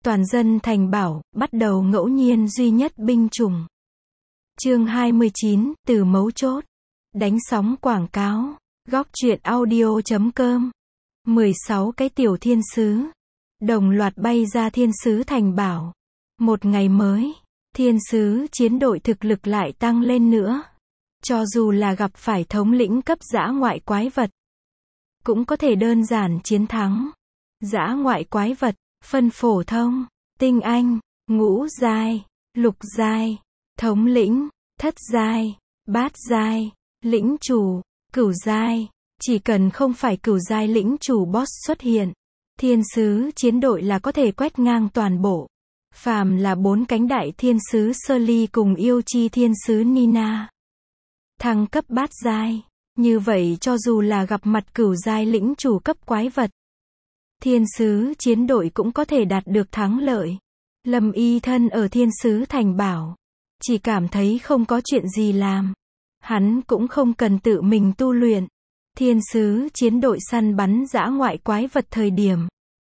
Toàn dân thành bảo, bắt đầu ngẫu nhiên duy nhất binh chủng. Chương 29, từ mấu chốt. Đánh sóng quảng cáo. Góc truyện audio.com. 16 cái tiểu thiên sứ. Đồng loạt bay ra thiên sứ thành bảo. Một ngày mới, thiên sứ chiến đội thực lực lại tăng lên nữa. Cho dù là gặp phải thống lĩnh cấp dã ngoại quái vật, cũng có thể đơn giản chiến thắng. Dã ngoại quái vật, phân phổ thông, tinh anh, ngũ giai, lục giai, thống lĩnh, thất giai, bát giai, lĩnh chủ, cửu giai. Chỉ cần không phải cửu giai lĩnh chủ boss xuất hiện, thiên sứ chiến đội là có thể quét ngang toàn bộ. Phàm là 4 cánh đại thiên sứ Sơ Ly cùng yêu chi thiên sứ Nina thăng cấp bát giai, như vậy cho dù là gặp mặt cửu giai lĩnh chủ cấp quái vật, thiên sứ chiến đội cũng có thể đạt được thắng lợi. Lâm Y thân ở thiên sứ thành bảo, chỉ cảm thấy không có chuyện gì làm. Hắn cũng không cần tự mình tu luyện. Thiên sứ chiến đội săn bắn dã ngoại quái vật thời điểm,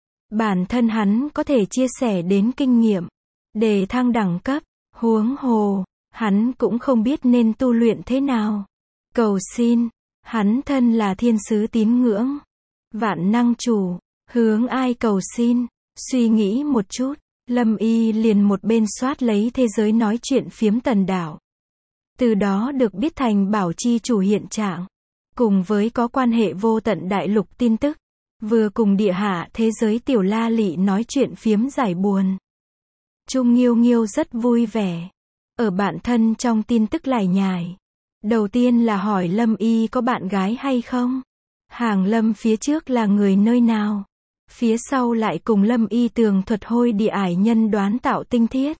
bản thân hắn có thể chia sẻ đến kinh nghiệm, để thăng đẳng cấp. Huống hồ, hắn cũng không biết nên tu luyện thế nào. Cầu xin, hắn thân là thiên sứ tín ngưỡng, vạn năng chủ, hướng ai cầu xin. Suy nghĩ một chút, Lâm Y liền một bên soát lấy thế giới nói chuyện phiếm tần đảo. Từ đó được biết thành bảo chi chủ hiện trạng, cùng với có quan hệ vô tận đại lục tin tức, vừa cùng địa hạ thế giới tiểu la lị nói chuyện phiếm giải buồn. Trung Nghiêu Nghiêu rất vui vẻ, ở bạn thân trong tin tức lải nhải. Đầu tiên là hỏi Lâm Y có bạn gái hay không, hàng Lâm phía trước là người nơi nào, phía sau lại cùng Lâm Y tường thuật hôi địa ải nhân đoán tạo tinh thiết,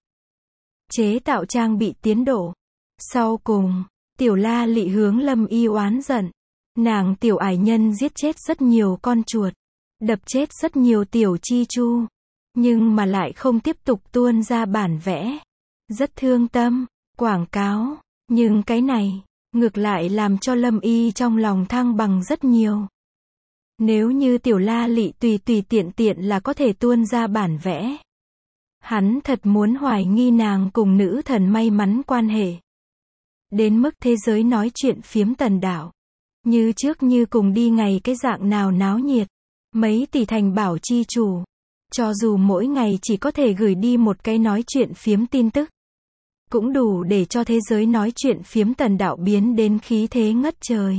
chế tạo trang bị tiến độ. Sau cùng, tiểu la lị hướng Lâm Y oán giận, nàng tiểu ải nhân giết chết rất nhiều con chuột, đập chết rất nhiều tiểu chi chu, nhưng mà lại không tiếp tục tuôn ra bản vẽ. Rất thương tâm, quảng cáo, nhưng cái này, ngược lại làm cho Lâm Y trong lòng thăng bằng rất nhiều. Nếu như tiểu la lị tùy tiện tiện là có thể tuôn ra bản vẽ, hắn thật muốn hoài nghi nàng cùng nữ thần may mắn quan hệ. Đến mức thế giới nói chuyện phiếm tần đảo, như trước như cùng đi ngày cái dạng nào náo nhiệt. Mấy tỷ thành bảo chi chủ, cho dù mỗi ngày chỉ có thể gửi đi một cái nói chuyện phiếm tin tức, cũng đủ để cho thế giới nói chuyện phiếm tần đảo biến đến khí thế ngất trời.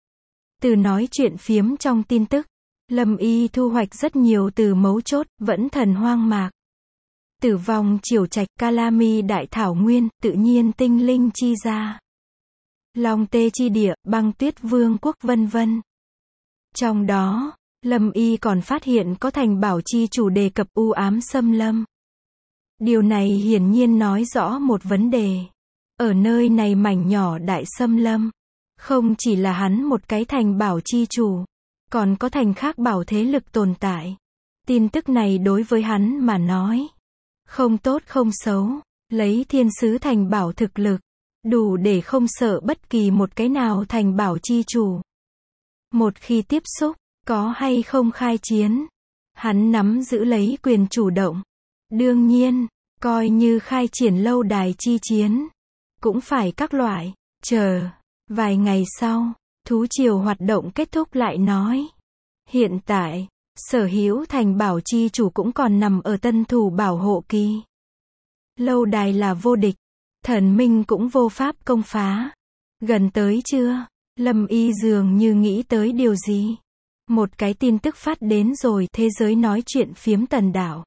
Từ nói chuyện phiếm trong tin tức, Lâm Y thu hoạch rất nhiều từ mấu chốt. Vẫn thần hoang mạc, tử vong triều trạch, Calami đại thảo nguyên, tự nhiên tinh linh chi gia, Long tê chi địa, băng tuyết vương quốc vân vân. Trong đó, Lâm Y còn phát hiện có thành bảo chi chủ đề cập u ám xâm lâm. Điều này hiển nhiên nói rõ một vấn đề. Ở nơi này mảnh nhỏ đại xâm lâm, không chỉ là hắn một cái thành bảo chi chủ, còn có thành khác bảo thế lực tồn tại. Tin tức này đối với hắn mà nói, không tốt không xấu, lấy thiên sứ thành bảo thực lực, đủ để không sợ bất kỳ một cái nào thành bảo chi chủ. Một khi tiếp xúc, có hay không khai chiến, hắn nắm giữ lấy quyền chủ động. Đương nhiên, coi như khai triển lâu đài chi chiến, cũng phải các loại, chờ. Vài ngày sau, thú triều hoạt động kết thúc lại nói. Hiện tại, sở hữu thành bảo chi chủ cũng còn nằm ở tân thủ bảo hộ kỳ. Lâu đài là vô địch, thần minh cũng vô pháp công phá. Gần tới chưa? Lâm Y dường như nghĩ tới điều gì. Một cái tin tức phát đến rồi, thế giới nói chuyện phiếm tần đảo.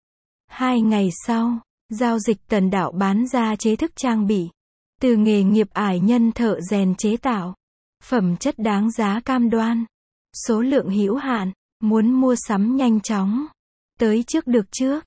2 ngày sau, giao dịch tần đảo bán ra chế thức trang bị. Từ nghề nghiệp ải nhân thợ rèn chế tạo. Phẩm chất đáng giá cam đoan. Số lượng hữu hạn, muốn mua sắm nhanh chóng. Tới trước được trước.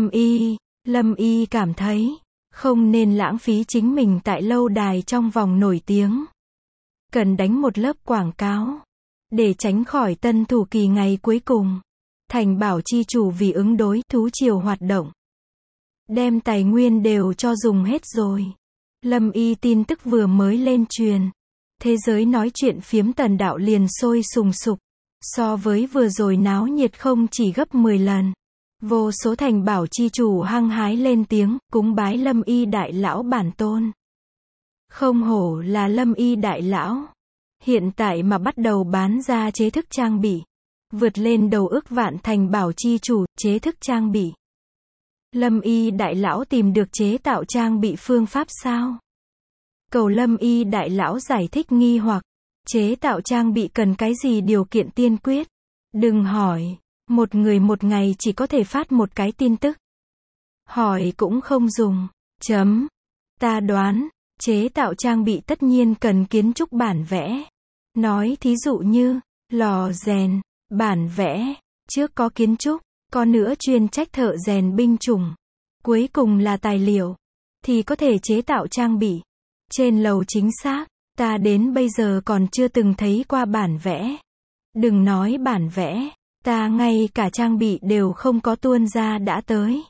Lâm Y cảm thấy, không nên lãng phí chính mình tại lâu đài trong vòng nổi tiếng. Cần đánh một lớp quảng cáo, để tránh khỏi tân thủ kỳ ngày cuối cùng. Thành bảo chi chủ vì ứng đối thú triều hoạt động, đem tài nguyên đều cho dùng hết rồi. Lâm Y tin tức vừa mới lên truyền, thế giới nói chuyện phiếm tần đạo liền sôi sùng sục. So với vừa rồi náo nhiệt không chỉ gấp 10 lần. Vô số thành bảo chi chủ hăng hái lên tiếng, cúng bái Lâm Y đại lão bản tôn. Không hổ là Lâm Y đại lão. Hiện tại mà bắt đầu bán ra chế thức trang bị. Vượt lên đầu ước vạn thành bảo chi chủ, chế thức trang bị. Lâm Y đại lão tìm được chế tạo trang bị phương pháp sao? Cầu Lâm Y đại lão giải thích nghi hoặc. Chế tạo trang bị cần cái gì điều kiện tiên quyết? Đừng hỏi. Một người một ngày chỉ có thể phát một cái tin tức. Hỏi cũng không dùng. Ta đoán, chế tạo trang bị tất nhiên cần kiến trúc bản vẽ. Nói thí dụ như, lò rèn, bản vẽ, trước có kiến trúc, có nữa chuyên trách thợ rèn binh chủng. Cuối cùng là tài liệu, thì có thể chế tạo trang bị. Trên lầu chính xác, ta đến bây giờ còn chưa từng thấy qua bản vẽ. Đừng nói bản vẽ, ta ngay cả trang bị đều không có tuôn ra đã tới.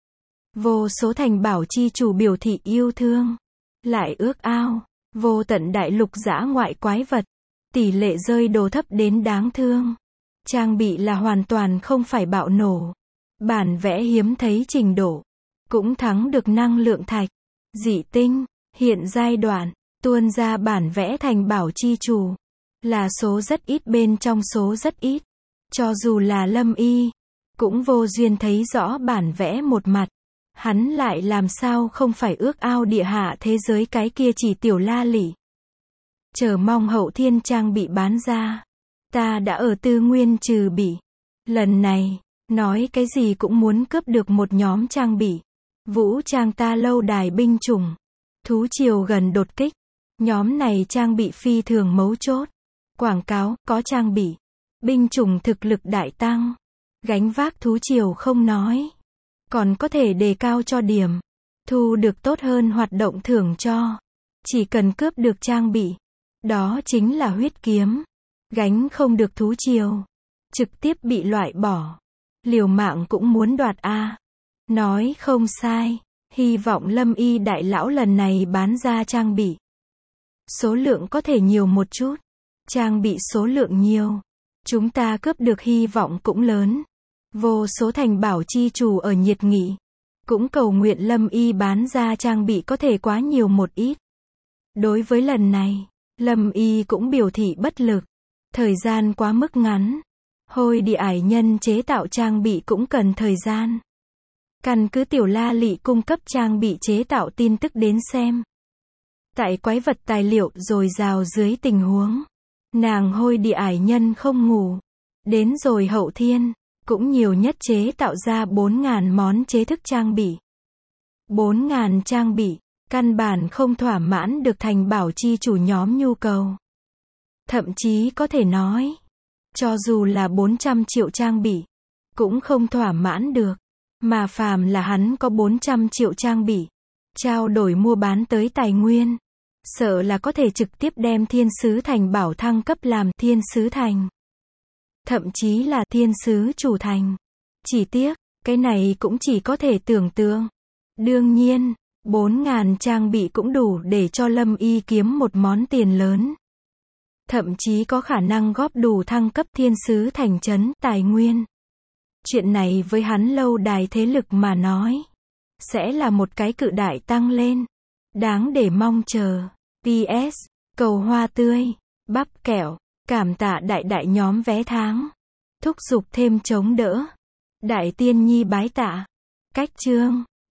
Vô số thành bảo chi chủ biểu thị yêu thương, lại ước ao, vô tận đại lục dã ngoại quái vật, tỷ lệ rơi đồ thấp đến đáng thương. Trang bị là hoàn toàn không phải bạo nổ. Bản vẽ hiếm thấy trình độ, cũng thắng được năng lượng thạch, dị tinh, hiện giai đoạn, tuôn ra bản vẽ thành bảo chi chủ. Là số rất ít bên trong số rất ít. Cho dù là Lâm Y, cũng vô duyên thấy rõ bản vẽ một mặt. Hắn lại làm sao không phải ước ao địa hạ thế giới cái kia chỉ tiểu la lị. Chờ mong hậu thiên trang bị bán ra. Ta đã ở tư nguyên trừ bị. Lần này, nói cái gì cũng muốn cướp được một nhóm trang bị. Vũ trang ta lâu đài binh chủng. Thú triều gần đột kích. Nhóm này trang bị phi thường mấu chốt. Quảng cáo, có trang bị. Binh chủng thực lực đại tăng. Gánh vác thú triều không nói. Còn có thể đề cao cho điểm. Thu được tốt hơn hoạt động thưởng cho. Chỉ cần cướp được trang bị. Đó chính là huyết kiếm. Gánh không được thú triều. Trực tiếp bị loại bỏ. Liều mạng cũng muốn đoạt A. Nói không sai. Hy vọng Lâm Y đại lão lần này bán ra trang bị. Số lượng có thể nhiều một chút. Trang bị số lượng nhiều. Chúng ta cướp được hy vọng cũng lớn. Vô số thành bảo chi chủ ở nhiệt nghị. Cũng cầu nguyện Lâm Y bán ra trang bị có thể quá nhiều một ít. Đối với lần này, Lâm Y cũng biểu thị bất lực. Thời gian quá mức ngắn. Hôi địa ải nhân chế tạo trang bị cũng cần thời gian. Căn cứ tiểu la lị cung cấp trang bị chế tạo tin tức đến xem. Tại quái vật tài liệu dồi dào dưới tình huống. Nàng hôi địa ải nhân không ngủ. Đến rồi hậu thiên, cũng nhiều nhất chế tạo ra 4.000 món chế thức trang bị. 4.000 trang bị, căn bản không thỏa mãn được thành bảo chi chủ nhóm nhu cầu. Thậm chí có thể nói, cho dù là 400 triệu trang bị, cũng không thỏa mãn được. Mà phàm là hắn có 400 triệu trang bị, trao đổi mua bán tới tài nguyên. Sợ là có thể trực tiếp đem thiên sứ thành bảo thăng cấp làm thiên sứ thành. Thậm chí là thiên sứ chủ thành. Chỉ tiếc, cái này cũng chỉ có thể tưởng tượng. Đương nhiên, 4.000 trang bị cũng đủ để cho Lâm Y kiếm một món tiền lớn. Thậm chí có khả năng góp đủ thăng cấp thiên sứ thành trấn tài nguyên. Chuyện này với hắn lâu đài thế lực mà nói, sẽ là một cái cự đại tăng lên. Đáng để mong chờ. PS, cầu hoa tươi, bắp kẹo, cảm tạ đại đại nhóm vé tháng. Thúc giục thêm chống đỡ. Đại tiên nhi bái tạ. Cách chương.